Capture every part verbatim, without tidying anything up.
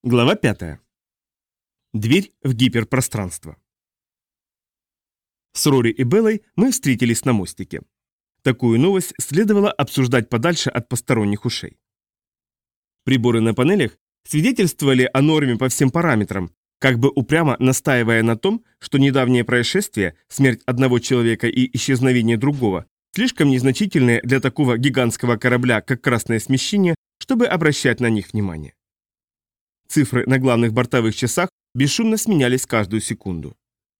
Глава пятая. Дверь в гиперпространство. С Рори и Беллой мы встретились на мостике. Такую новость следовало обсуждать подальше от посторонних ушей. Приборы на панелях свидетельствовали о норме по всем параметрам, как бы упрямо настаивая на том, что недавнее происшествие, смерть одного человека и исчезновение другого, слишком незначительные для такого гигантского корабля, как Красное Смещение, чтобы обращать на них внимание. Цифры на главных бортовых часах бесшумно сменялись каждую секунду.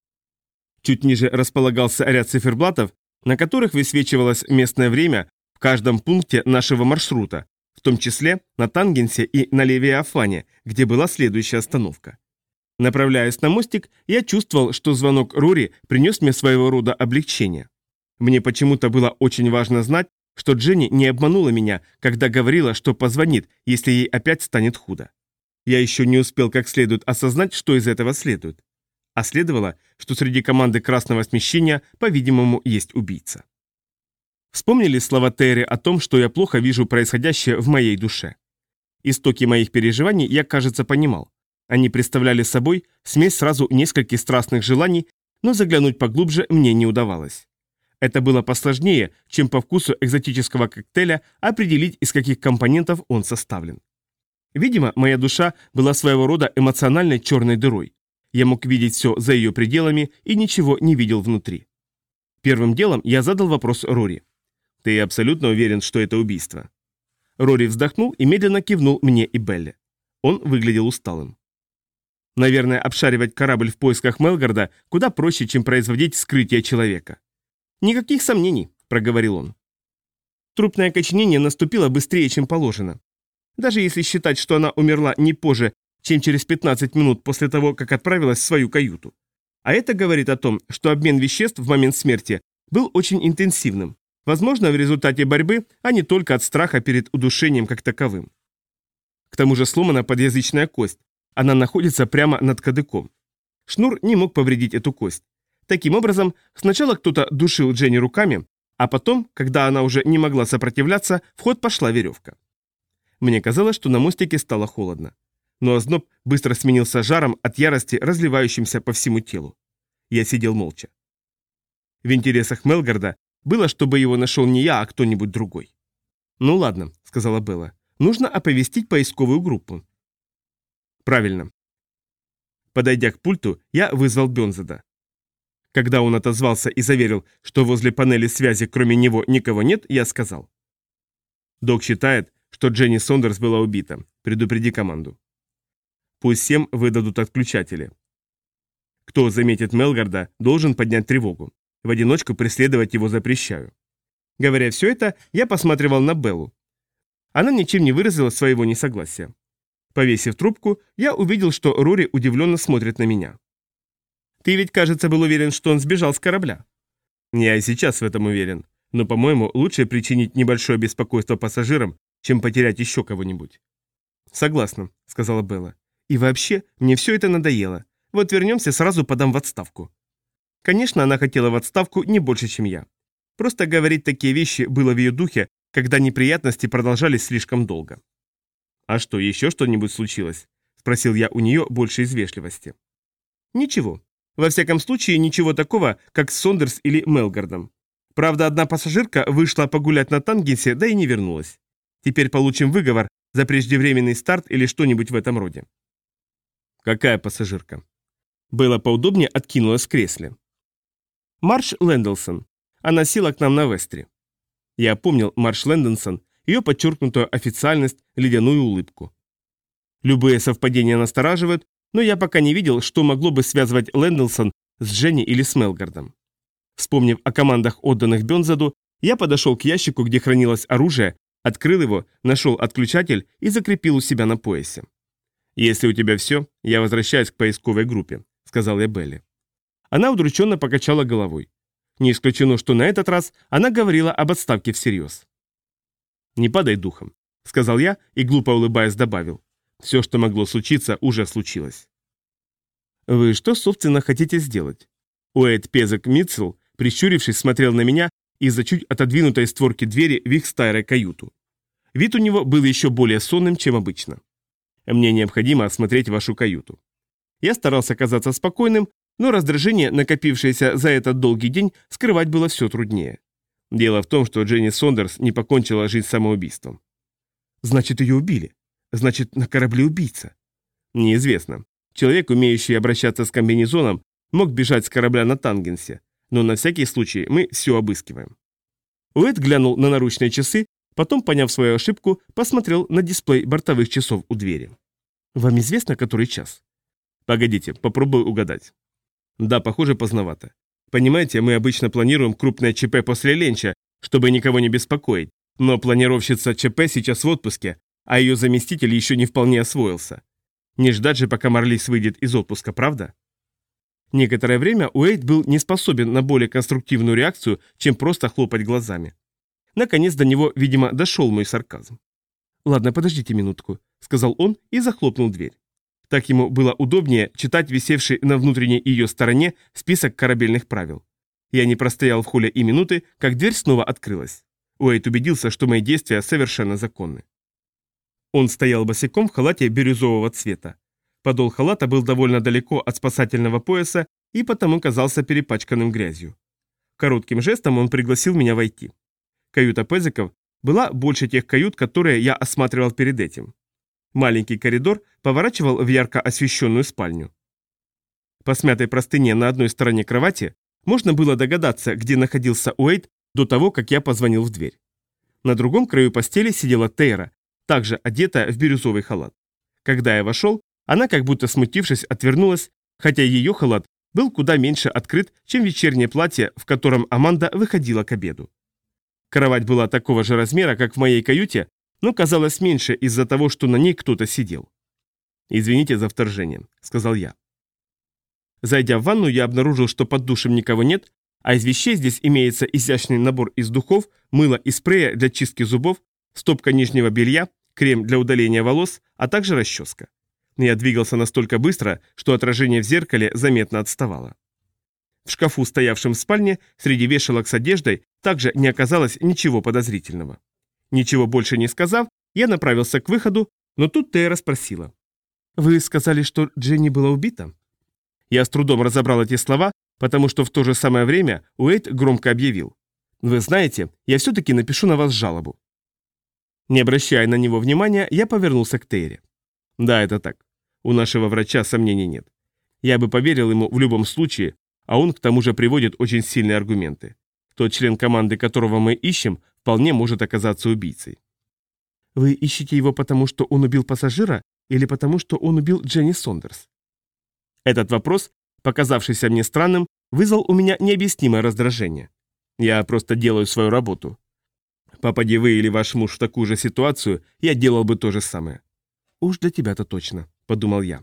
Чуть ниже располагался ряд циферблатов, на которых высвечивалось местное время в каждом пункте нашего маршрута, в том числе на Тангенсе и на Левиафане, где была следующая остановка. Направляясь на мостик, я чувствовал, что звонок Рори принес мне своего рода облегчение. Мне почему-то было очень важно знать, что Дженни не обманула меня, когда говорила, что позвонит, если ей опять станет худо. Я еще не успел как следует осознать, что из этого следует. А следовало, что среди команды Красного Смещения, по-видимому, есть убийца. Вспомнили слова Терри о том, что я плохо вижу происходящее в моей душе. Истоки моих переживаний я, кажется, понимал. Они представляли собой смесь сразу нескольких страстных желаний, но заглянуть поглубже мне не удавалось. Это было посложнее, чем по вкусу экзотического коктейля определить, из каких компонентов он составлен. Видимо, моя душа была своего рода эмоциональной черной дырой. Я мог видеть все за ее пределами и ничего не видел внутри. Первым делом я задал вопрос Рори. «Ты абсолютно уверен, что это убийство?» Рори вздохнул и медленно кивнул мне и Белле. Он выглядел усталым. Наверное, обшаривать корабль в поисках Мелгарда куда проще, чем производить вскрытие человека. «Никаких сомнений», — проговорил он. Трупное окоченение наступило быстрее, чем положено. Даже если считать, что она умерла не позже, чем через пятнадцать минут после того, как отправилась в свою каюту. А это говорит о том, что обмен веществ в момент смерти был очень интенсивным, возможно, в результате борьбы, а не только от страха перед удушением как таковым. К тому же сломана подъязычная кость, она находится прямо над кадыком. Шнур не мог повредить эту кость. Таким образом, сначала кто-то душил Дженни руками, а потом, когда она уже не могла сопротивляться, в ход пошла веревка. Мне казалось, что на мостике стало холодно. Но озноб быстро сменился жаром от ярости, разливающимся по всему телу. Я сидел молча. В интересах Мелгарда было, чтобы его нашел не я, а кто-нибудь другой. «Ну ладно», — сказала Белла, — «нужно оповестить поисковую группу». «Правильно». Подойдя к пульту, я вызвал Бёнзеда. Когда он отозвался и заверил, что возле панели связи кроме него никого нет, я сказал. «Док считает, что Дженни Сондерс была убита. Предупреди команду. Пусть всем выдадут отключатели. Кто заметит Мелгарда, должен поднять тревогу. В одиночку преследовать его запрещаю». Говоря все это, я посматривал на Беллу. Она ничем не выразила своего несогласия. Повесив трубку, я увидел, что Рори удивленно смотрит на меня. «Ты ведь, кажется, был уверен, что он сбежал с корабля». «Я и сейчас в этом уверен. Но, по-моему, лучше причинить небольшое беспокойство пассажирам, чем потерять еще кого-нибудь». «Согласна», — сказала Белла. «И вообще, мне все это надоело. Вот вернемся, сразу подам в отставку». Конечно, она хотела в отставку не больше, чем я. Просто говорить такие вещи было в ее духе, когда неприятности продолжались слишком долго. «А что, еще что-нибудь случилось?» — спросил я у нее больше из вежливости. «Ничего. Во всяком случае, ничего такого, как с Сондерс или Мелгардом. Правда, одна пассажирка вышла погулять на Тангенсе, да и не вернулась. Теперь получим выговор за преждевременный старт или что-нибудь в этом роде». «Какая пассажирка?» Белла поудобнее откинулась в кресле. «Марш Лэндалсон. Она села к нам на Вестре». Я помнил Марш Лэндалсон, ее подчеркнутую официальность, ледяную улыбку. Любые совпадения настораживают, но я пока не видел, что могло бы связывать Лэндалсон с Дженни или с Мелгардом. Вспомнив о командах, отданных Бёнзеду, я подошел к ящику, где хранилось оружие, открыл его, нашел отключатель и закрепил у себя на поясе. «Если у тебя все, я возвращаюсь к поисковой группе», — сказал я Белле. Она удрученно покачала головой. Не исключено, что на этот раз она говорила об отставке всерьез. «Не падай духом», — сказал я и, глупо улыбаясь, добавил. «Все, что могло случиться, уже случилось». «Вы что, собственно, хотите сделать?» Уэйд Пезек Митцелл, прищурившись, смотрел на меня из-за чуть отодвинутой створки двери в их старой каюту. Вид у него был еще более сонным, чем обычно. Мне необходимо осмотреть вашу каюту». Я старался казаться спокойным, но раздражение, накопившееся за этот долгий день, скрывать было все труднее. Дело в том, что Дженни Сондерс не покончила жизнь самоубийством. «Значит, ее убили? Значит, на корабле убийца?» «Неизвестно. Человек, умеющий обращаться с комбинезоном, мог бежать с корабля на Тангенсе, но на всякий случай мы все обыскиваем». Уэйд глянул на наручные часы, потом, поняв свою ошибку, посмотрел на дисплей бортовых часов у двери. «Вам известно, который час?» «Погодите, попробую угадать». «Да, похоже, поздновато. Понимаете, мы обычно планируем крупное ЧП после ленча, чтобы никого не беспокоить, но планировщица ЧП сейчас в отпуске, а ее заместитель еще не вполне освоился. Не ждать же, пока Марлис выйдет из отпуска, правда?» Некоторое время Уэйд был не способен на более конструктивную реакцию, чем просто хлопать глазами. Наконец до него, видимо, дошел мой сарказм. «Ладно, подождите минутку», — сказал он и захлопнул дверь. Так ему было удобнее читать висевший на внутренней ее стороне список корабельных правил. Я не простоял в холле и минуты, как дверь снова открылась. Уэйд убедился, что мои действия совершенно законны. Он стоял босиком в халате бирюзового цвета. Подол халата был довольно далеко от спасательного пояса и потому казался перепачканным грязью. Коротким жестом он пригласил меня войти. Каюта Пезиков была больше тех кают, которые я осматривал перед этим. Маленький коридор поворачивал в ярко освещенную спальню. По смятой простыне на одной стороне кровати можно было догадаться, где находился Уэйд до того, как я позвонил в дверь. На другом краю постели сидела Тейра, также одетая в бирюзовый халат. Когда я вошел, она, как будто смутившись, отвернулась, хотя ее халат был куда меньше открыт, чем вечернее платье, в котором Аманда выходила к обеду. Кровать была такого же размера, как в моей каюте, но казалось меньше из-за того, что на ней кто-то сидел. «Извините за вторжение», — сказал я. Зайдя в ванну, я обнаружил, что под душем никого нет, а из вещей здесь имеется изящный набор из духов, мыла и спрея для чистки зубов, стопка нижнего белья, крем для удаления волос, а также расческа. Я двигался настолько быстро, что отражение в зеркале заметно отставало. В шкафу, стоявшем в спальне, среди вешалок с одеждой, также не оказалось ничего подозрительного. Ничего больше не сказав, я направился к выходу, но тут Тейра спросила. «Вы сказали, что Дженни была убита?» Я с трудом разобрал эти слова, потому что в то же самое время Уэйд громко объявил. «Вы знаете, я все-таки напишу на вас жалобу». Не обращая на него внимания, я повернулся к Тейре. «Да, это так. У нашего врача сомнений нет. Я бы поверил ему в любом случае, а он к тому же приводит очень сильные аргументы. Тот член команды, которого мы ищем, вполне может оказаться убийцей». «Вы ищете его потому, что он убил пассажира, или потому, что он убил Дженни Сондерс?» Этот вопрос, показавшийся мне странным, вызвал у меня необъяснимое раздражение. Я просто делаю свою работу. Попади вы или ваш муж в такую же ситуацию, я делал бы то же самое. «Уж для тебя-то точно», — подумал я.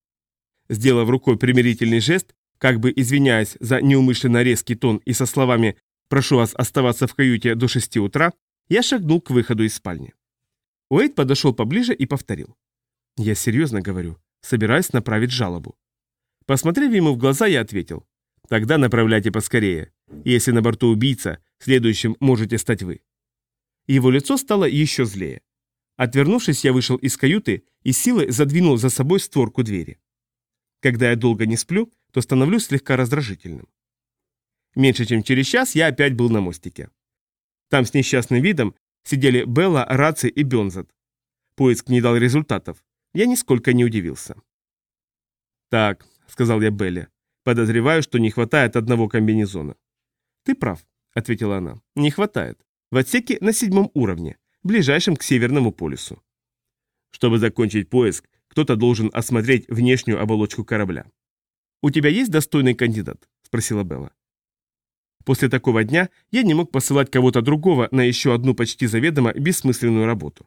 Сделав рукой примирительный жест, как бы извиняясь за неумышленно резкий тон и со словами «прошу вас оставаться в каюте до шести утра», я шагнул к выходу из спальни. Уэйд подошел поближе и повторил. «Я серьезно говорю, собираюсь направить жалобу». Посмотрев ему в глаза, я ответил. «Тогда направляйте поскорее. Если на борту убийца, следующим можете стать вы». Его лицо стало еще злее. Отвернувшись, я вышел из каюты и силой задвинул за собой створку двери. Когда я долго не сплю, то становлюсь слегка раздражительным. Меньше чем через час я опять был на мостике. Там с несчастным видом сидели Белла, Раци и Бензат. Поиск не дал результатов. Я нисколько не удивился. «Так», — сказал я Белле, — «подозреваю, что не хватает одного комбинезона». «Ты прав», — ответила она, — «не хватает. В отсеке на седьмом уровне, ближайшем к Северному полюсу». «Чтобы закончить поиск, кто-то должен осмотреть внешнюю оболочку корабля». «У тебя есть достойный кандидат?» — спросила Белла. После такого дня я не мог посылать кого-то другого на еще одну почти заведомо бессмысленную работу.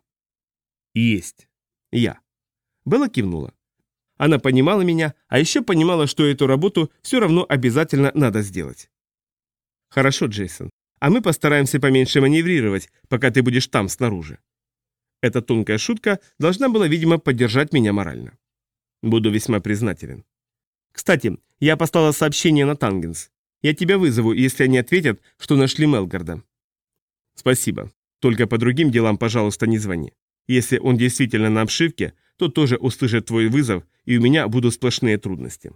«Есть. Я». Белла кивнула. Она понимала меня, а еще понимала, что эту работу все равно обязательно надо сделать. «Хорошо, Джейсон, а мы постараемся поменьше маневрировать, пока ты будешь там, снаружи». Эта тонкая шутка должна была, видимо, поддержать меня морально. Буду весьма признателен. «Кстати, я послала сообщение на Тангенс. Я тебя вызову, если они ответят, что нашли Мелгарда». «Спасибо. Только по другим делам, пожалуйста, не звони. Если он действительно на обшивке, то тоже услышит твой вызов, и у меня будут сплошные трудности.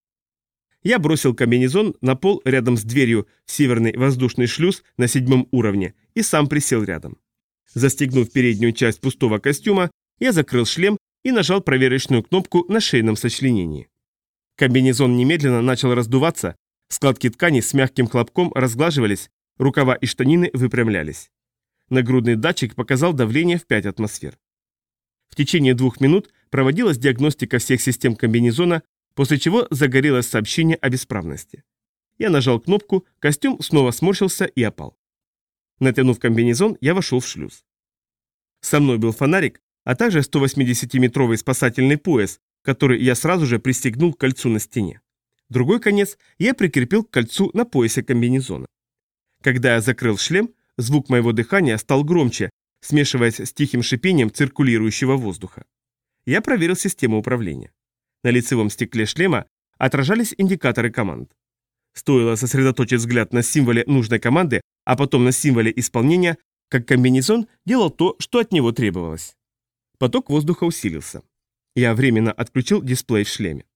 Я бросил комбинезон на пол рядом с дверью в северный воздушный шлюз на седьмом уровне и сам присел рядом. Застегнув переднюю часть пустого костюма, я закрыл шлем и нажал проверочную кнопку на шейном сочленении. Комбинезон немедленно начал раздуваться, складки ткани с мягким хлопком разглаживались, рукава и штанины выпрямлялись. Нагрудный датчик показал давление в пять атмосфер. В течение двух минут проводилась диагностика всех систем комбинезона, после чего загорелось сообщение о бесправности. Я нажал кнопку, костюм снова сморщился и опал. Натянув комбинезон, я вошел в шлюз. Со мной был фонарик, а также сто восьмидесятиметровый спасательный пояс, который я сразу же пристегнул к кольцу на стене. Другой конец я прикрепил к кольцу на поясе комбинезона. Когда я закрыл шлем, звук моего дыхания стал громче, смешиваясь с тихим шипением циркулирующего воздуха. Я проверил систему управления. На лицевом стекле шлема отражались индикаторы команд. Стоило сосредоточить взгляд на символе нужной команды, а потом на символе исполнения, как комбинезон делал то, что от него требовалось. Поток воздуха усилился. Я временно отключил дисплей в шлеме.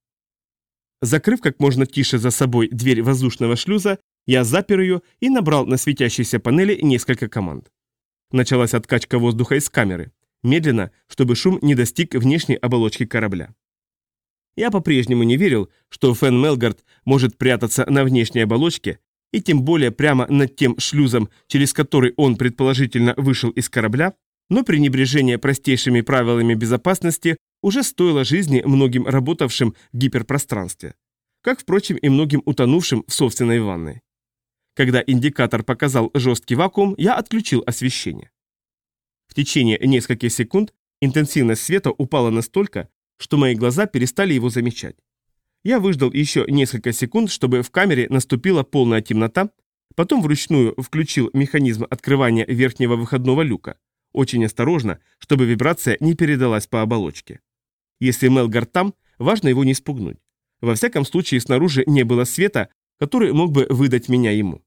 Закрыв как можно тише за собой дверь воздушного шлюза, я запер ее и набрал на светящейся панели несколько команд. Началась откачка воздуха из камеры, медленно, чтобы шум не достиг внешней оболочки корабля. Я по-прежнему не верил, что Фен Мелгард может прятаться на внешней оболочке, и тем более прямо над тем шлюзом, через который он предположительно вышел из корабля, но пренебрежение простейшими правилами безопасности уже стоило жизни многим работавшим в гиперпространстве, как, впрочем, и многим утонувшим в собственной ванной. Когда индикатор показал жесткий вакуум, я отключил освещение. В течение нескольких секунд интенсивность света упала настолько, что мои глаза перестали его замечать. Я выждал еще несколько секунд, чтобы в камере наступила полная темнота, потом вручную включил механизм открывания верхнего выходного люка, очень осторожно, чтобы вибрация не передалась по оболочке. Если Мелгард там, важно его не спугнуть. Во всяком случае, снаружи не было света, который мог бы выдать меня ему.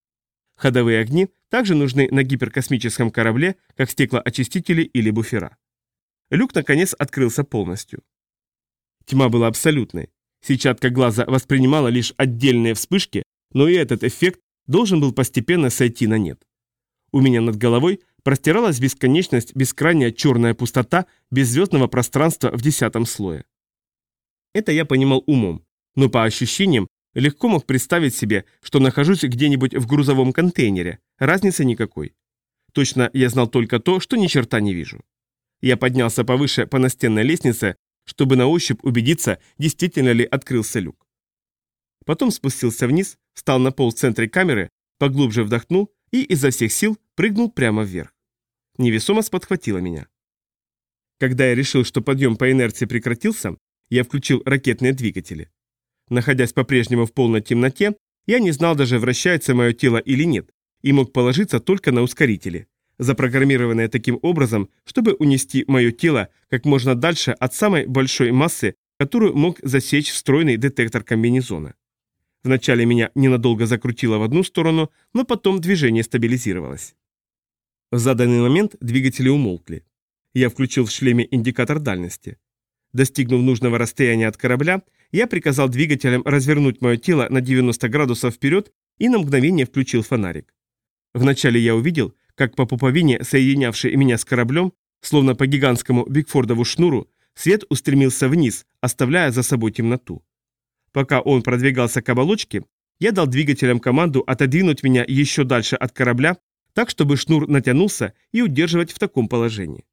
Ходовые огни также нужны на гиперкосмическом корабле, как стеклоочистители или буфера. Люк, наконец, открылся полностью. Тьма была абсолютной. Сетчатка глаза воспринимала лишь отдельные вспышки, но и этот эффект должен был постепенно сойти на нет. У меня над головой простиралась бесконечность, бескрайняя черная пустота беззвездного пространства в десятом слое. Это я понимал умом, но по ощущениям легко мог представить себе, что нахожусь где-нибудь в грузовом контейнере, разницы никакой. Точно я знал только то, что ни черта не вижу. Я поднялся повыше по настенной лестнице, чтобы на ощупь убедиться, действительно ли открылся люк. Потом спустился вниз, встал на пол в центре камеры, поглубже вдохнул и изо всех сил прыгнул прямо вверх. Невесомость подхватила меня. Когда я решил, что подъем по инерции прекратился, я включил ракетные двигатели. Находясь по-прежнему в полной темноте, я не знал даже, вращается мое тело или нет, и мог положиться только на ускорители, запрограммированные таким образом, чтобы унести мое тело как можно дальше от самой большой массы, которую мог засечь встроенный детектор комбинезона. Вначале меня ненадолго закрутило в одну сторону, но потом движение стабилизировалось. В заданный момент двигатели умолкли. Я включил в шлеме индикатор дальности. Достигнув нужного расстояния от корабля, я приказал двигателям развернуть мое тело на девяносто градусов вперед и на мгновение включил фонарик. Вначале я увидел, как по пуповине, соединявшей меня с кораблем, словно по гигантскому Бигфордову шнуру, свет устремился вниз, оставляя за собой темноту. Пока он продвигался к оболочке, я дал двигателям команду отодвинуть меня еще дальше от корабля, так, чтобы шнур натянулся и удерживать в таком положении.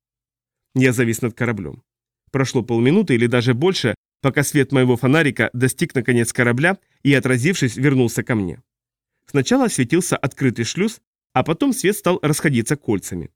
Я завис над кораблем. Прошло полминуты или даже больше, пока свет моего фонарика достиг наконец корабля и, отразившись, вернулся ко мне. Сначала светился открытый шлюз, а потом свет стал расходиться кольцами.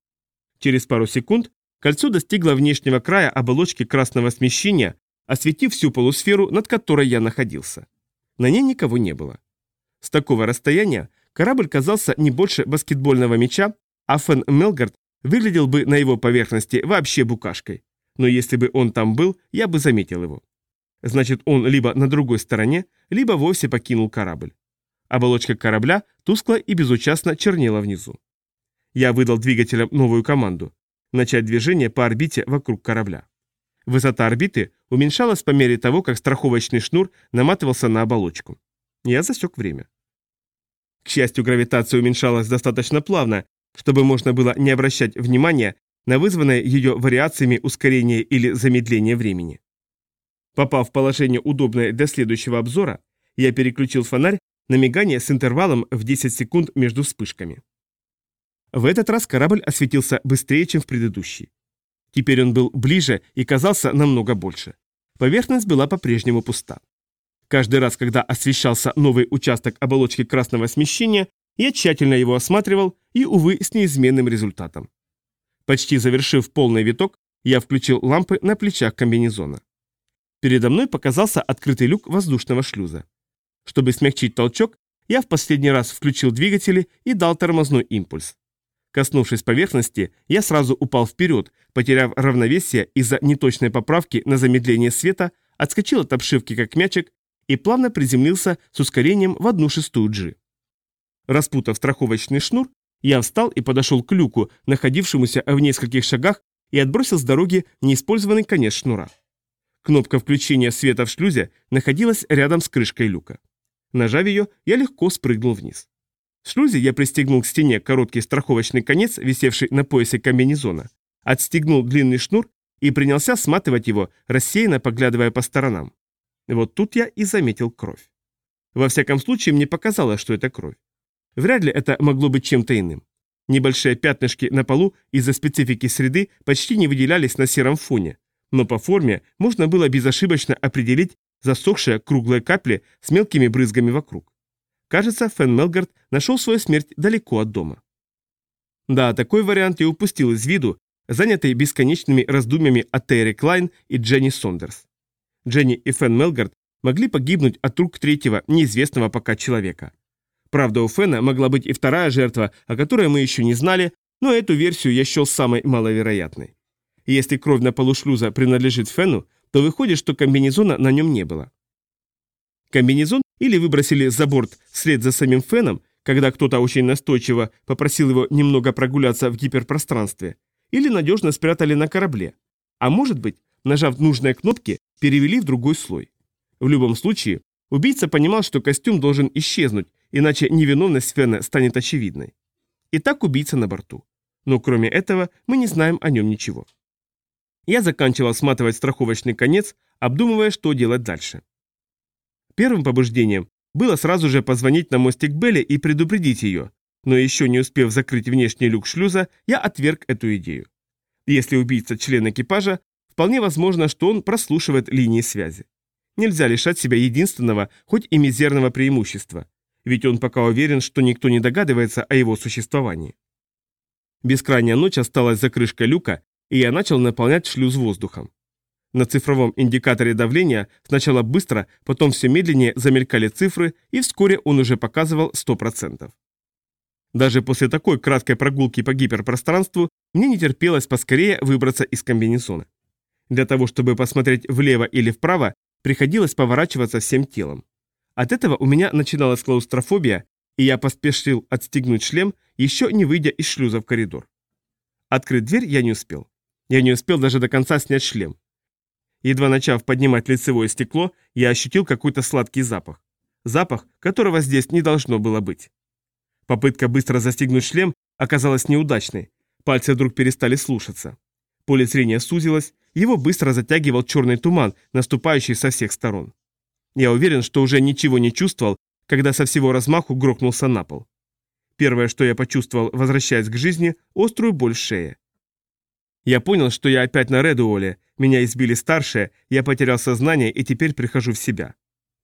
Через пару секунд кольцо достигло внешнего края оболочки красного смещения, осветив всю полусферу, над которой я находился. На ней никого не было. С такого расстояния корабль казался не больше баскетбольного мяча, а Фен Мелгард выглядел бы на его поверхности вообще букашкой. Но если бы он там был, я бы заметил его. Значит, он либо на другой стороне, либо вовсе покинул корабль. Оболочка корабля тускло и безучастно чернела внизу. Я выдал двигателям новую команду – начать движение по орбите вокруг корабля. Высота орбиты уменьшалась по мере того, как страховочный шнур наматывался на оболочку. Я засек время. К счастью, гравитация уменьшалась достаточно плавно, чтобы можно было не обращать внимания на вызванное ее вариациями ускорение или замедление времени. Попав в положение, удобное для следующего обзора, я переключил фонарь на мигание с интервалом в десять секунд между вспышками. В этот раз корабль осветился быстрее, чем в предыдущий. Теперь он был ближе и казался намного больше. Поверхность была по-прежнему пуста. Каждый раз, когда освещался новый участок оболочки красного смещения, я тщательно его осматривал и, увы, с неизменным результатом. Почти завершив полный виток, я включил лампы на плечах комбинезона. Передо мной показался открытый люк воздушного шлюза. Чтобы смягчить толчок, я в последний раз включил двигатели и дал тормозной импульс. Коснувшись поверхности, я сразу упал вперед, потеряв равновесие из-за неточной поправки на замедление света, отскочил от обшивки как мячик и плавно приземлился с ускорением в одну шестую джи. Распутав страховочный шнур, я встал и подошел к люку, находившемуся в нескольких шагах, и отбросил с дороги неиспользованный конец шнура. Кнопка включения света в шлюзе находилась рядом с крышкой люка. Нажав ее, я легко спрыгнул вниз. В шлюзе я пристегнул к стене короткий страховочный конец, висевший на поясе комбинезона, отстегнул длинный шнур и принялся сматывать его, рассеянно поглядывая по сторонам. Вот тут я и заметил кровь. Во всяком случае, мне показалось, что это кровь. Вряд ли это могло быть чем-то иным. Небольшие пятнышки на полу из-за специфики среды почти не выделялись на сером фоне, но по форме можно было безошибочно определить засохшие круглые капли с мелкими брызгами вокруг. Кажется, Фен Мелгард нашел свою смерть далеко от дома. Да, такой вариант я упустил из виду, занятый бесконечными раздумьями о Терри Клайн и Дженни Сондерс. Дженни и Фен Мелгард могли погибнуть от рук третьего, неизвестного пока человека. Правда, у Фена могла быть и вторая жертва, о которой мы еще не знали, но эту версию я счел самой маловероятной. И если кровь на полу шлюза принадлежит Фену, то выходит, что комбинезона на нем не было. Комбинезон или выбросили за борт вслед за самим Феном, когда кто-то очень настойчиво попросил его немного прогуляться в гиперпространстве, или надежно спрятали на корабле, а может быть, нажав нужные кнопки, перевели в другой слой. В любом случае, убийца понимал, что костюм должен исчезнуть, иначе невиновность Фена станет очевидной. Итак, убийца на борту. Но кроме этого, мы не знаем о нем ничего. Я заканчивал сматывать страховочный конец, обдумывая, что делать дальше. Первым побуждением было сразу же позвонить на мостик Белли и предупредить ее, но еще не успев закрыть внешний люк шлюза, я отверг эту идею. Если убийца член экипажа, вполне возможно, что он прослушивает линии связи. Нельзя лишать себя единственного, хоть и мизерного преимущества, ведь он пока уверен, что никто не догадывается о его существовании. Бескрайняя ночь осталась за крышкой люка, и я начал наполнять шлюз воздухом. На цифровом индикаторе давления сначала быстро, потом все медленнее замелькали цифры, и вскоре он уже показывал сто процентов. Даже после такой краткой прогулки по гиперпространству мне не терпелось поскорее выбраться из комбинезона. Для того, чтобы посмотреть влево или вправо, приходилось поворачиваться всем телом. От этого у меня начиналась клаустрофобия, и я поспешил отстегнуть шлем, еще не выйдя из шлюза в коридор. Открыть дверь я не успел. Я не успел даже до конца снять шлем. Едва начав поднимать лицевое стекло, я ощутил какой-то сладкий запах. Запах, которого здесь не должно было быть. Попытка быстро застегнуть шлем оказалась неудачной. Пальцы вдруг перестали слушаться. Поле зрения сузилось, его быстро затягивал черный туман, наступающий со всех сторон. Я уверен, что уже ничего не чувствовал, когда со всего размаху грохнулся на пол. Первое, что я почувствовал, возвращаясь к жизни, острую боль в шее. Я понял, что я опять на Редуоле, меня избили старшие, я потерял сознание и теперь прихожу в себя.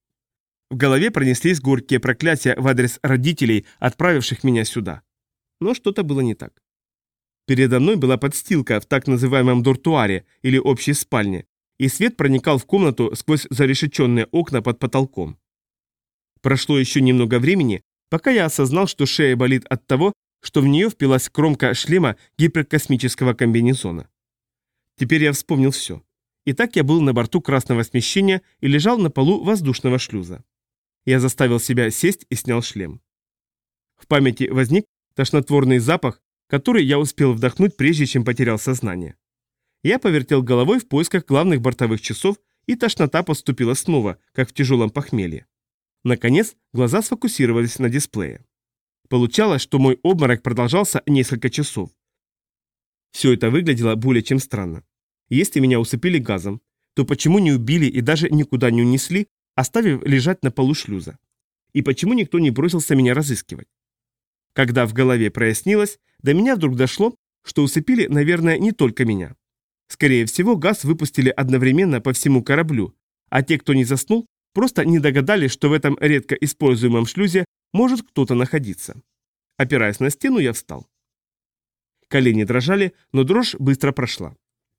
В голове пронеслись горькие проклятия в адрес родителей, отправивших меня сюда. Но что-то было не так. Передо мной была подстилка в так называемом дуртуаре или общей спальне, и свет проникал в комнату сквозь зарешеченные окна под потолком. Прошло еще немного времени, пока я осознал, что шея болит от того, что в нее впилась кромка шлема гиперкосмического комбинезона. Теперь я вспомнил все. Итак, я был на борту красного смещения и лежал на полу воздушного шлюза. Я заставил себя сесть и снял шлем. В памяти возник тошнотворный запах, который я успел вдохнуть, прежде чем потерял сознание. Я повертел головой в поисках главных бортовых часов, и тошнота подступила снова, как в тяжелом похмелье. Наконец, глаза сфокусировались на дисплее. Получалось, что мой обморок продолжался несколько часов. Все это выглядело более чем странно. Если меня усыпили газом, то почему не убили и даже никуда не унесли, оставив лежать на полу шлюза? И почему никто не бросился меня разыскивать? Когда в голове прояснилось, до меня вдруг дошло, что усыпили, наверное, не только меня. Скорее всего, газ выпустили одновременно по всему кораблю, а те, кто не заснул, просто не догадались, что в этом редко используемом шлюзе может кто-то находиться. Опираясь на стену, я встал. Колени дрожали, но дрожь быстро прошла.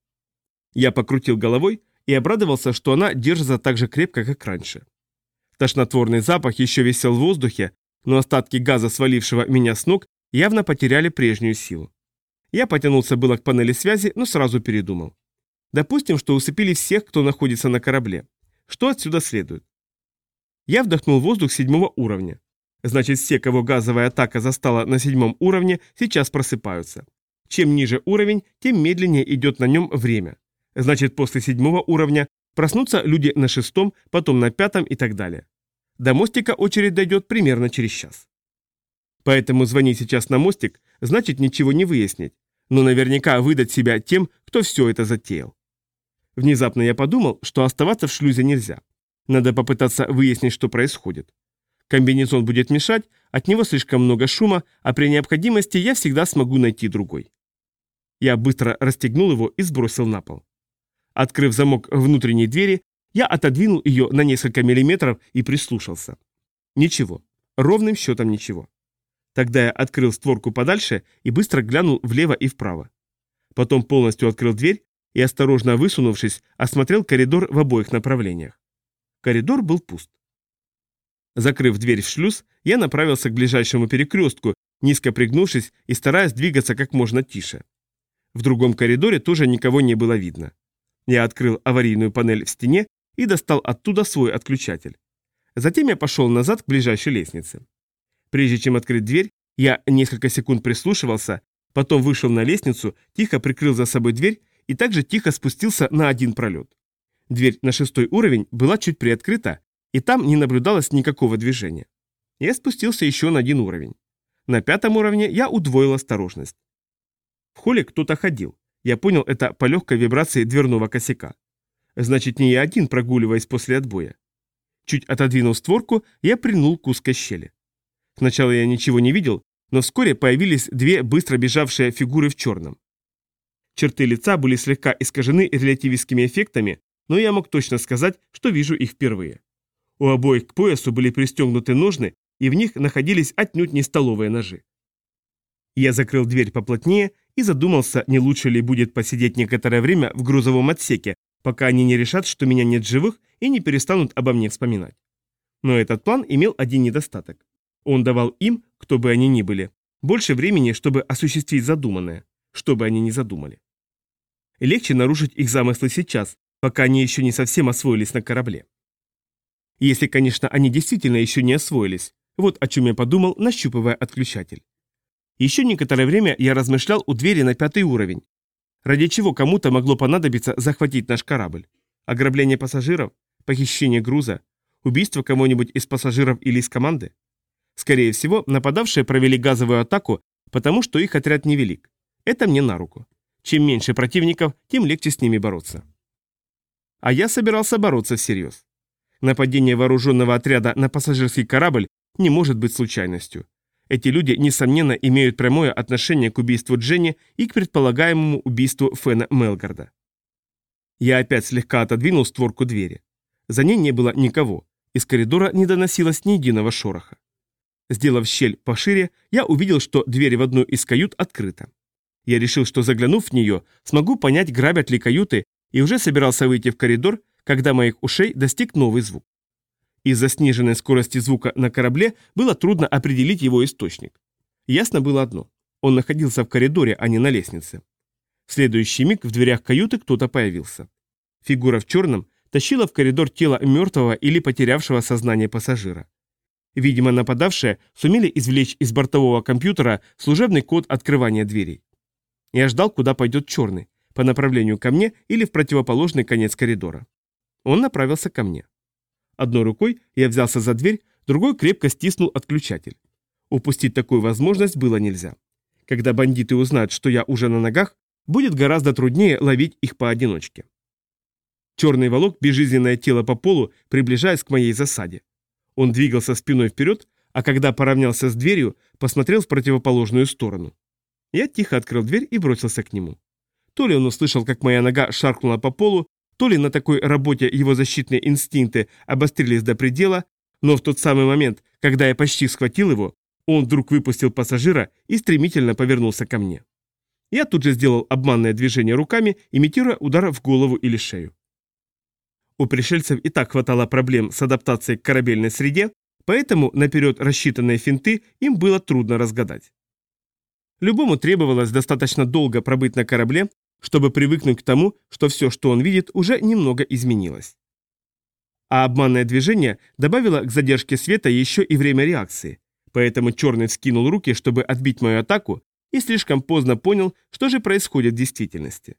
Я покрутил головой и обрадовался, что она держится так же крепко, как раньше. Тошнотворный запах еще висел в воздухе, но остатки газа, свалившего меня с ног, явно потеряли прежнюю силу. Я потянулся было к панели связи, но сразу передумал. Допустим, что усыпили всех, кто находится на корабле. Что отсюда следует? Я вдохнул воздух седьмого уровня. Значит, все, кого газовая атака застала на седьмом уровне, сейчас просыпаются. Чем ниже уровень, тем медленнее идет на нем время. Значит, после седьмого уровня проснутся люди на шестом, потом на пятом и так далее. До мостика очередь дойдет примерно через час. Поэтому звонить сейчас на мостик значит ничего не выяснить, но наверняка выдать себя тем, кто все это затеял. Внезапно я подумал, что оставаться в шлюзе нельзя. Надо попытаться выяснить, что происходит. Комбинезон будет мешать, от него слишком много шума, а при необходимости я всегда смогу найти другой. Я быстро расстегнул его и сбросил на пол. Открыв замок внутренней двери, я отодвинул ее на несколько миллиметров и прислушался. Ничего. Ровным счетом ничего. Тогда я открыл створку подальше и быстро глянул влево и вправо. Потом полностью открыл дверь и, осторожно высунувшись, осмотрел коридор в обоих направлениях. Коридор был пуст. Закрыв дверь в шлюз, я направился к ближайшему перекрестку, низко пригнувшись и стараясь двигаться как можно тише. В другом коридоре тоже никого не было видно. Я открыл аварийную панель в стене и достал оттуда свой отключатель. Затем я пошел назад к ближайшей лестнице. Прежде чем открыть дверь, я несколько секунд прислушивался, потом вышел на лестницу, тихо прикрыл за собой дверь и также тихо спустился на один пролет. Дверь на шестой уровень была чуть приоткрыта, и там не наблюдалось никакого движения. Я спустился еще на один уровень. На пятом уровне я удвоил осторожность. В холле кто-то ходил. Я понял это по легкой вибрации дверного косяка. Значит, не я один, прогуливаясь после отбоя. Чуть отодвинув створку, я прильнул к узкой щели. Сначала я ничего не видел, но вскоре появились две быстро бежавшие фигуры в черном. Черты лица были слегка искажены релятивистскими эффектами, но я мог точно сказать, что вижу их впервые. У обоих к поясу были пристегнуты ножны, и в них находились отнюдь не столовые ножи. Я закрыл дверь поплотнее и задумался, не лучше ли будет посидеть некоторое время в грузовом отсеке, пока они не решат, что меня нет живых, и не перестанут обо мне вспоминать. Но этот план имел один недостаток. Он давал им, кто бы они ни были, больше времени, чтобы осуществить задуманное, что бы они ни задумали. Легче нарушить их замыслы сейчас, пока они еще не совсем освоились на корабле. Если, конечно, они действительно еще не освоились. Вот о чем я подумал, нащупывая отключатель. Еще некоторое время я размышлял у двери на пятый уровень. Ради чего кому-то могло понадобиться захватить наш корабль? Ограбление пассажиров? Похищение груза? Убийство кого-нибудь из пассажиров или из команды? Скорее всего, нападавшие провели газовую атаку, потому что их отряд невелик. Это мне на руку. Чем меньше противников, тем легче с ними бороться. А я собирался бороться всерьез. Нападение вооруженного отряда на пассажирский корабль не может быть случайностью. Эти люди, несомненно, имеют прямое отношение к убийству Дженни и к предполагаемому убийству Фена Мелгарда. Я опять слегка отодвинул створку двери. За ней не было никого. Из коридора не доносилось ни единого шороха. Сделав щель пошире, я увидел, что дверь в одну из кают открыта. Я решил, что заглянув в нее, смогу понять, грабят ли каюты, и уже собирался выйти в коридор, когда моих ушей достиг новый звук. Из-за сниженной скорости звука на корабле было трудно определить его источник. Ясно было одно. Он находился в коридоре, а не на лестнице. В следующий миг в дверях каюты кто-то появился. Фигура в черном тащила в коридор тело мертвого или потерявшего сознание пассажира. Видимо, нападавшие сумели извлечь из бортового компьютера служебный код открывания дверей. Я ждал, куда пойдет черный, по направлению ко мне или в противоположный конец коридора. Он направился ко мне. Одной рукой я взялся за дверь, другой крепко стиснул отключатель. Упустить такую возможность было нельзя. Когда бандиты узнают, что я уже на ногах, будет гораздо труднее ловить их поодиночке. Черный волок безжизненное тело по полу, приближаясь к моей засаде. Он двигался спиной вперед, а когда поравнялся с дверью, посмотрел в противоположную сторону. Я тихо открыл дверь и бросился к нему. То ли он услышал, как моя нога шаркнула по полу, то ли на такой работе его защитные инстинкты обострились до предела, но в тот самый момент, когда я почти схватил его, он вдруг выпустил пассажира и стремительно повернулся ко мне. Я тут же сделал обманное движение руками, имитируя удар в голову или шею. У пришельцев и так хватало проблем с адаптацией к корабельной среде, поэтому наперед рассчитанные финты им было трудно разгадать. Любому требовалось достаточно долго пробыть на корабле, чтобы привыкнуть к тому, что все, что он видит, уже немного изменилось. А обманное движение добавило к задержке света еще и время реакции, поэтому Черный вскинул руки, чтобы отбить мою атаку, и слишком поздно понял, что же происходит в действительности.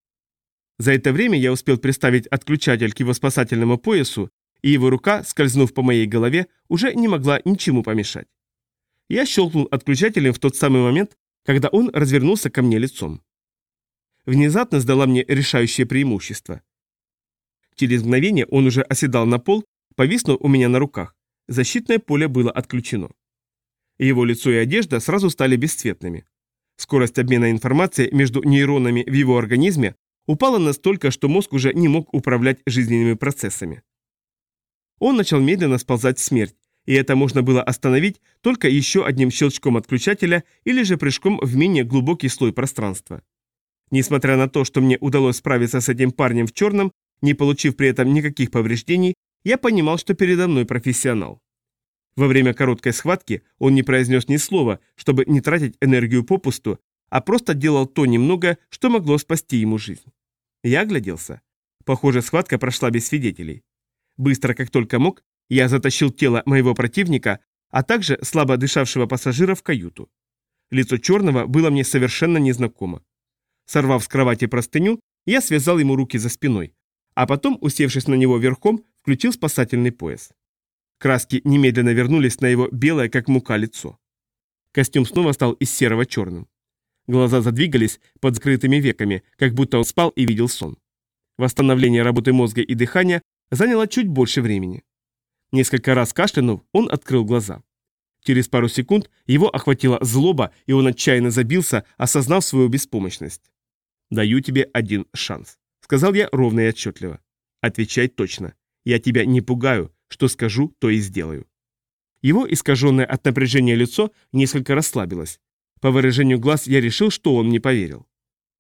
За это время я успел приставить отключатель к его спасательному поясу, и его рука, скользнув по моей голове, уже не могла ничему помешать. Я щелкнул отключателем в тот самый момент, когда он развернулся ко мне лицом. Внезапно сдала мне решающее преимущество. Через мгновение он уже оседал на пол, повиснув у меня на руках. Защитное поле было отключено. Его лицо и одежда сразу стали бесцветными. Скорость обмена информацией между нейронами в его организме упала настолько, что мозг уже не мог управлять жизненными процессами. Он начал медленно сползать в смерть, и это можно было остановить только еще одним щелчком отключателя или же прыжком в менее глубокий слой пространства. Несмотря на то, что мне удалось справиться с этим парнем в черном, не получив при этом никаких повреждений, я понимал, что передо мной профессионал. Во время короткой схватки он не произнес ни слова, чтобы не тратить энергию попусту, а просто делал то немного, что могло спасти ему жизнь. Я огляделся. Похоже, схватка прошла без свидетелей. Быстро, как только мог, я затащил тело моего противника, а также слабо дышавшего пассажира в каюту. Лицо Черного было мне совершенно незнакомо. Сорвав с кровати простыню, я связал ему руки за спиной, а потом, усевшись на него верхом, включил спасательный пояс. Краски немедленно вернулись на его белое, как мука, лицо. Костюм снова стал из серого черным. Глаза задвигались под закрытыми веками, как будто он спал и видел сон. Восстановление работы мозга и дыхания заняло чуть больше времени. Несколько раз кашлянув, он открыл глаза. Через пару секунд его охватила злоба, и он отчаянно забился, осознав свою беспомощность. «Даю тебе один шанс», — сказал я ровно и отчетливо. «Отвечай точно. Я тебя не пугаю, что скажу, то и сделаю». Его искаженное от напряжения лицо несколько расслабилось. По выражению глаз я решил, что он не поверил.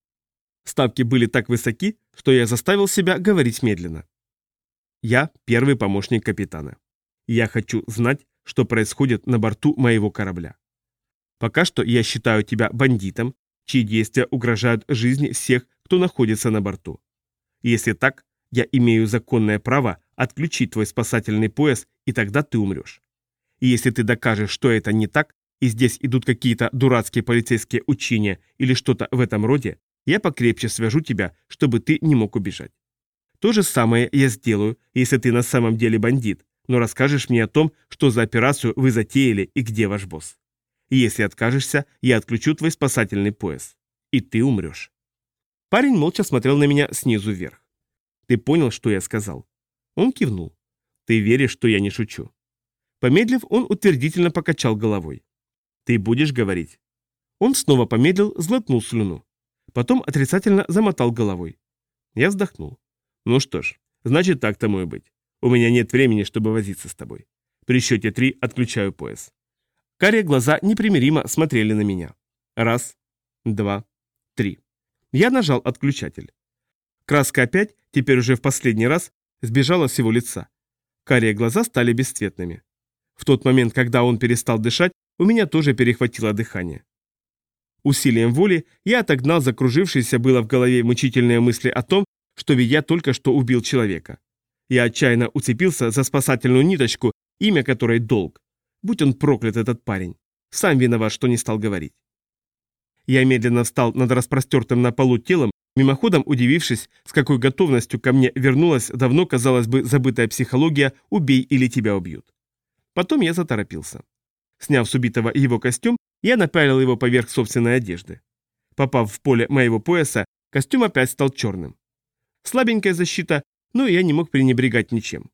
Ставки были так высоки, что я заставил себя говорить медленно. Я первый помощник капитана. Я хочу знать, что происходит на борту моего корабля. Пока что я считаю тебя бандитом, чьи действия угрожают жизни всех, кто находится на борту. Если так, я имею законное право отключить твой спасательный пояс, и тогда ты умрешь. И если ты докажешь, что это не так, и здесь идут какие-то дурацкие полицейские учения или что-то в этом роде, я покрепче свяжу тебя, чтобы ты не мог убежать. То же самое я сделаю, если ты на самом деле бандит, но расскажешь мне о том, что за операцию вы затеяли и где ваш босс. И если откажешься, я отключу твой спасательный пояс. И ты умрешь. Парень молча смотрел на меня снизу вверх. Ты понял, что я сказал? Он кивнул. Ты веришь, что я не шучу? Помедлив, он утвердительно покачал головой. Ты будешь говорить? Он снова помедлил, сглотнул слюну. Потом отрицательно замотал головой. Я вздохнул. Ну что ж, значит так тому и быть. У меня нет времени, чтобы возиться с тобой. При счете три отключаю пояс. Карие глаза непримиримо смотрели на меня. Раз, два, три. Я нажал отключатель. Краска опять, теперь уже в последний раз, сбежала с его лица. Карие глаза стали бесцветными. В тот момент, когда он перестал дышать, у меня тоже перехватило дыхание. Усилием воли я отогнал закружившиеся было в голове мучительные мысли о том, что ведь я только что убил человека. Я отчаянно уцепился за спасательную ниточку, имя которой долг. Будь он проклят, этот парень. Сам виноват, что не стал говорить. Я медленно встал над распростертым на полу телом мимоходом удивившись, с какой готовностью ко мне вернулась давно, казалось бы, забытая психология «убей или тебя убьют». Потом я заторопился. Сняв с убитого его костюм, я напялил его поверх собственной одежды. Попав в поле моего пояса, костюм опять стал черным. Слабенькая защита, но я не мог пренебрегать ничем.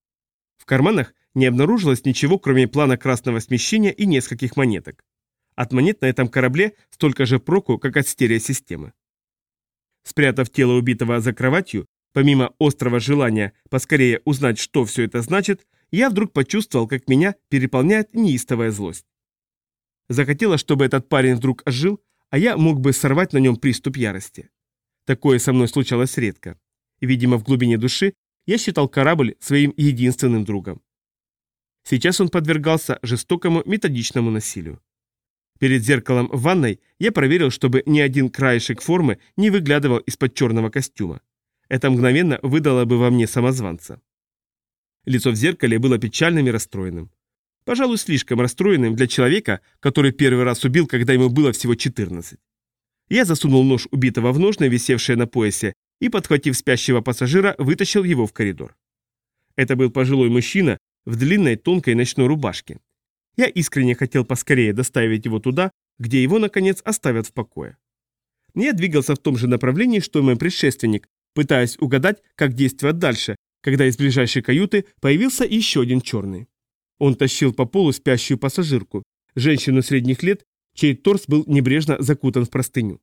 В карманах не обнаружилось ничего, кроме плана красного смещения и нескольких монеток. От монет на этом корабле столько же проку, как от стереосистемы. Спрятав тело убитого за кроватью, помимо острого желания поскорее узнать, что все это значит, я вдруг почувствовал, как меня переполняет неистовая злость. Захотелось, чтобы этот парень вдруг ожил, а я мог бы сорвать на нем приступ ярости. Такое со мной случалось редко. Видимо, в глубине души я считал корабль своим единственным другом. Сейчас он подвергался жестокому методичному насилию. Перед зеркалом в ванной я проверил, чтобы ни один краешек формы не выглядывал из-под черного костюма. Это мгновенно выдало бы во мне самозванца. Лицо в зеркале было печальным и расстроенным. Пожалуй, слишком расстроенным для человека, который первый раз убил, когда ему было всего четырнадцать. Я засунул нож убитого в ножны, висевшие на поясе, и, подхватив спящего пассажира, вытащил его в коридор. Это был пожилой мужчина в длинной тонкой ночной рубашке. Я искренне хотел поскорее доставить его туда, где его, наконец, оставят в покое. Я двигался в том же направлении, что и мой предшественник, пытаясь угадать, как действовать дальше, когда из ближайшей каюты появился еще один черный. Он тащил по полу спящую пассажирку, женщину средних лет, чей торс был небрежно закутан в простыню.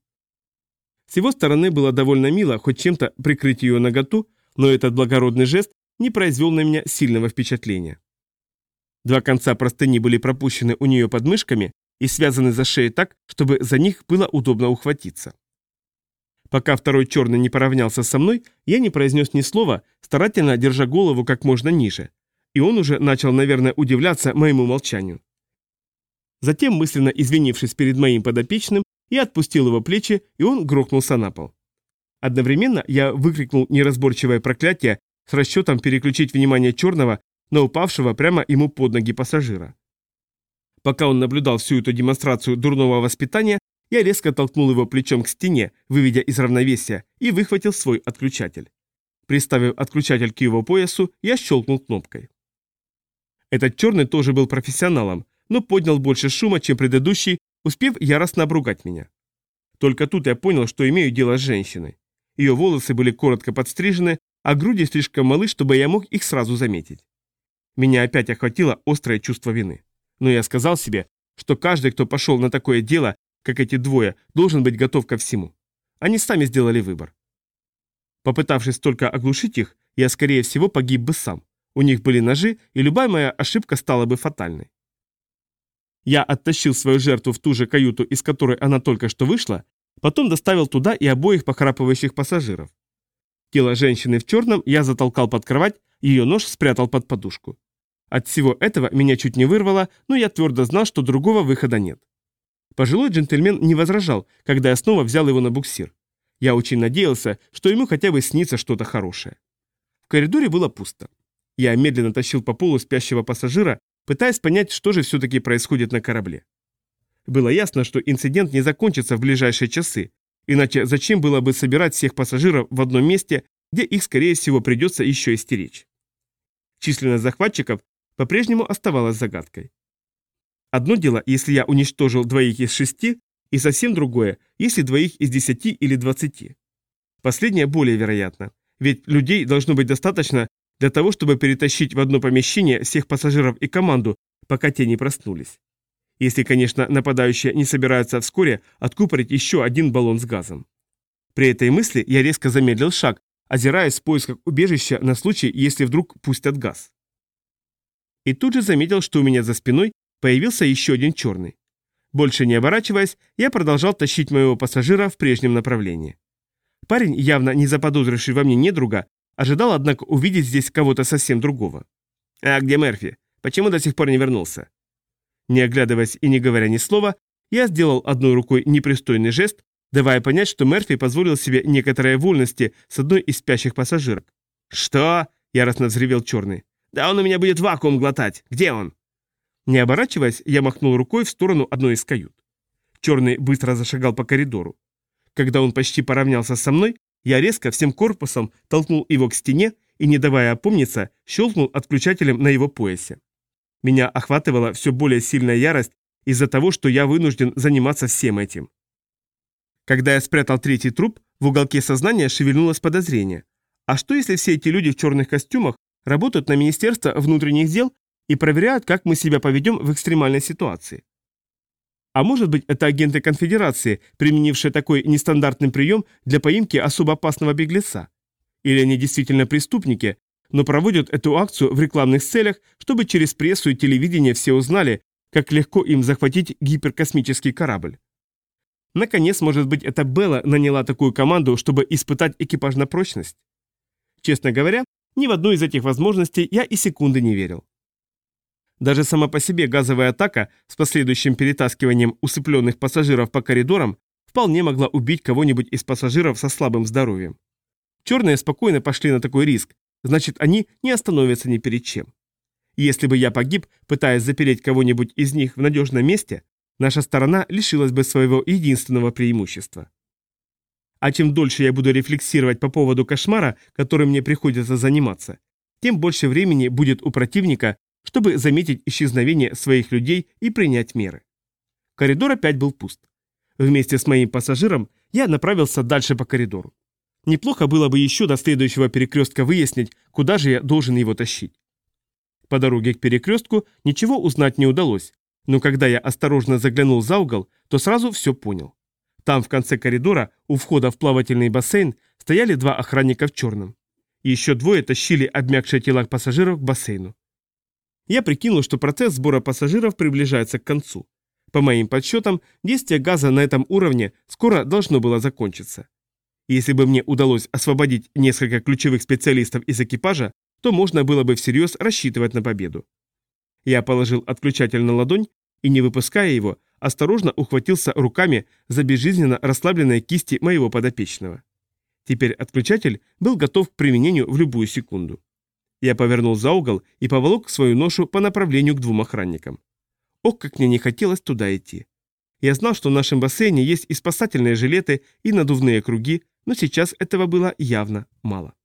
С его стороны было довольно мило хоть чем-то прикрыть ее наготу, но этот благородный жест не произвел на меня сильного впечатления. Два конца простыни были пропущены у нее под мышками и связаны за шеей так, чтобы за них было удобно ухватиться. Пока второй черный не поравнялся со мной, я не произнес ни слова, старательно держа голову как можно ниже, и он уже начал, наверное, удивляться моему молчанию. Затем, мысленно извинившись перед моим подопечным, я отпустил его плечи, и он грохнулся на пол. Одновременно я выкрикнул неразборчивое проклятие с расчетом переключить внимание черного на упавшего прямо ему под ноги пассажира. Пока он наблюдал всю эту демонстрацию дурного воспитания, я резко толкнул его плечом к стене, выведя из равновесия, и выхватил свой отключатель. Приставив отключатель к его поясу, я щелкнул кнопкой. Этот черный тоже был профессионалом, но поднял больше шума, чем предыдущий, успев яростно обругать меня. Только тут я понял, что имею дело с женщиной. Ее волосы были коротко подстрижены, а груди слишком малы, чтобы я мог их сразу заметить. Меня опять охватило острое чувство вины. Но я сказал себе, что каждый, кто пошел на такое дело, как эти двое, должен быть готов ко всему. Они сами сделали выбор. Попытавшись только оглушить их, я, скорее всего, погиб бы сам. У них были ножи, и любая моя ошибка стала бы фатальной. Я оттащил свою жертву в ту же каюту, из которой она только что вышла, потом доставил туда и обоих похрапывающих пассажиров. Тело женщины в черном я затолкал под кровать, ее нож спрятал под подушку. От всего этого меня чуть не вырвало, но я твердо знал, что другого выхода нет. Пожилой джентльмен не возражал, когда я снова взял его на буксир. Я очень надеялся, что ему хотя бы снится что-то хорошее. В коридоре было пусто. Я медленно тащил по полу спящего пассажира, пытаясь понять, что же все-таки происходит на корабле. Было ясно, что инцидент не закончится в ближайшие часы, иначе зачем было бы собирать всех пассажиров в одном месте, где их, скорее всего, придется еще истеречь. Численность захватчиков по-прежнему оставалась загадкой. Одно дело, если я уничтожил двоих из шести, и совсем другое, если двоих из десяти или двадцати. Последнее более вероятно, ведь людей должно быть достаточно для того, чтобы перетащить в одно помещение всех пассажиров и команду, пока те не проснулись. Если, конечно, нападающие не собираются вскоре откупорить еще один баллон с газом. При этой мысли я резко замедлил шаг, озираясь в поисках убежища на случай, если вдруг пустят газ. И тут же заметил, что у меня за спиной появился еще один черный. Больше не оборачиваясь, я продолжал тащить моего пассажира в прежнем направлении. Парень, явно не заподозривший во мне недруга, ожидал, однако, увидеть здесь кого-то совсем другого. «А где Мерфи? Почему до сих пор не вернулся?» Не оглядываясь и не говоря ни слова, я сделал одной рукой непристойный жест, давая понять, что Мерфи позволил себе некоторые вольности с одной из спящих пассажирок. «Что?» – яростно взревел черный. «Да он у меня будет вакуум глотать! Где он?» Не оборачиваясь, я махнул рукой в сторону одной из кают. Черный быстро зашагал по коридору. Когда он почти поравнялся со мной, я резко всем корпусом толкнул его к стене и, не давая опомниться, щелкнул отключателем на его поясе. Меня охватывала все более сильная ярость из-за того, что я вынужден заниматься всем этим. Когда я спрятал третий труп, в уголке сознания шевельнулось подозрение. А что если все эти люди в черных костюмах работают на Министерство внутренних дел и проверяют, как мы себя поведем в экстремальной ситуации? А может быть, это агенты конфедерации, применившие такой нестандартный прием для поимки особо опасного беглеца? Или они действительно преступники, но проводят эту акцию в рекламных целях, чтобы через прессу и телевидение все узнали, как легко им захватить гиперкосмический корабль? Наконец, может быть, это Белла наняла такую команду, чтобы испытать экипаж на прочность? Честно говоря, ни в одну из этих возможностей я и секунды не верил. Даже сама по себе газовая атака с последующим перетаскиванием усыпленных пассажиров по коридорам вполне могла убить кого-нибудь из пассажиров со слабым здоровьем. Черные спокойно пошли на такой риск, значит, они не остановятся ни перед чем. Если бы я погиб, пытаясь запереть кого-нибудь из них в надежном месте, наша сторона лишилась бы своего единственного преимущества. А чем дольше я буду рефлексировать по поводу кошмара, которым мне приходится заниматься, тем больше времени будет у противника, чтобы заметить исчезновение своих людей и принять меры. Коридор опять был пуст. Вместе с моим пассажиром я направился дальше по коридору. Неплохо было бы еще до следующего перекрестка выяснить, куда же я должен его тащить. По дороге к перекрестку ничего узнать не удалось, но когда я осторожно заглянул за угол, то сразу все понял. Там в конце коридора, у входа в плавательный бассейн, стояли два охранника в черном. И еще двое тащили обмякшие тела пассажиров к бассейну. Я прикинул, что процесс сбора пассажиров приближается к концу. По моим подсчетам, действие газа на этом уровне скоро должно было закончиться. Если бы мне удалось освободить несколько ключевых специалистов из экипажа, то можно было бы всерьез рассчитывать на победу. Я положил отключатель на ладонь и, не выпуская его, осторожно ухватился руками за безжизненно расслабленные кисти моего подопечного. Теперь отключатель был готов к применению в любую секунду. Я повернул за угол и поволок свою ношу по направлению к двум охранникам. Ох, как мне не хотелось туда идти. Я знал, что в нашем бассейне есть и спасательные жилеты, и надувные круги, но сейчас этого было явно мало.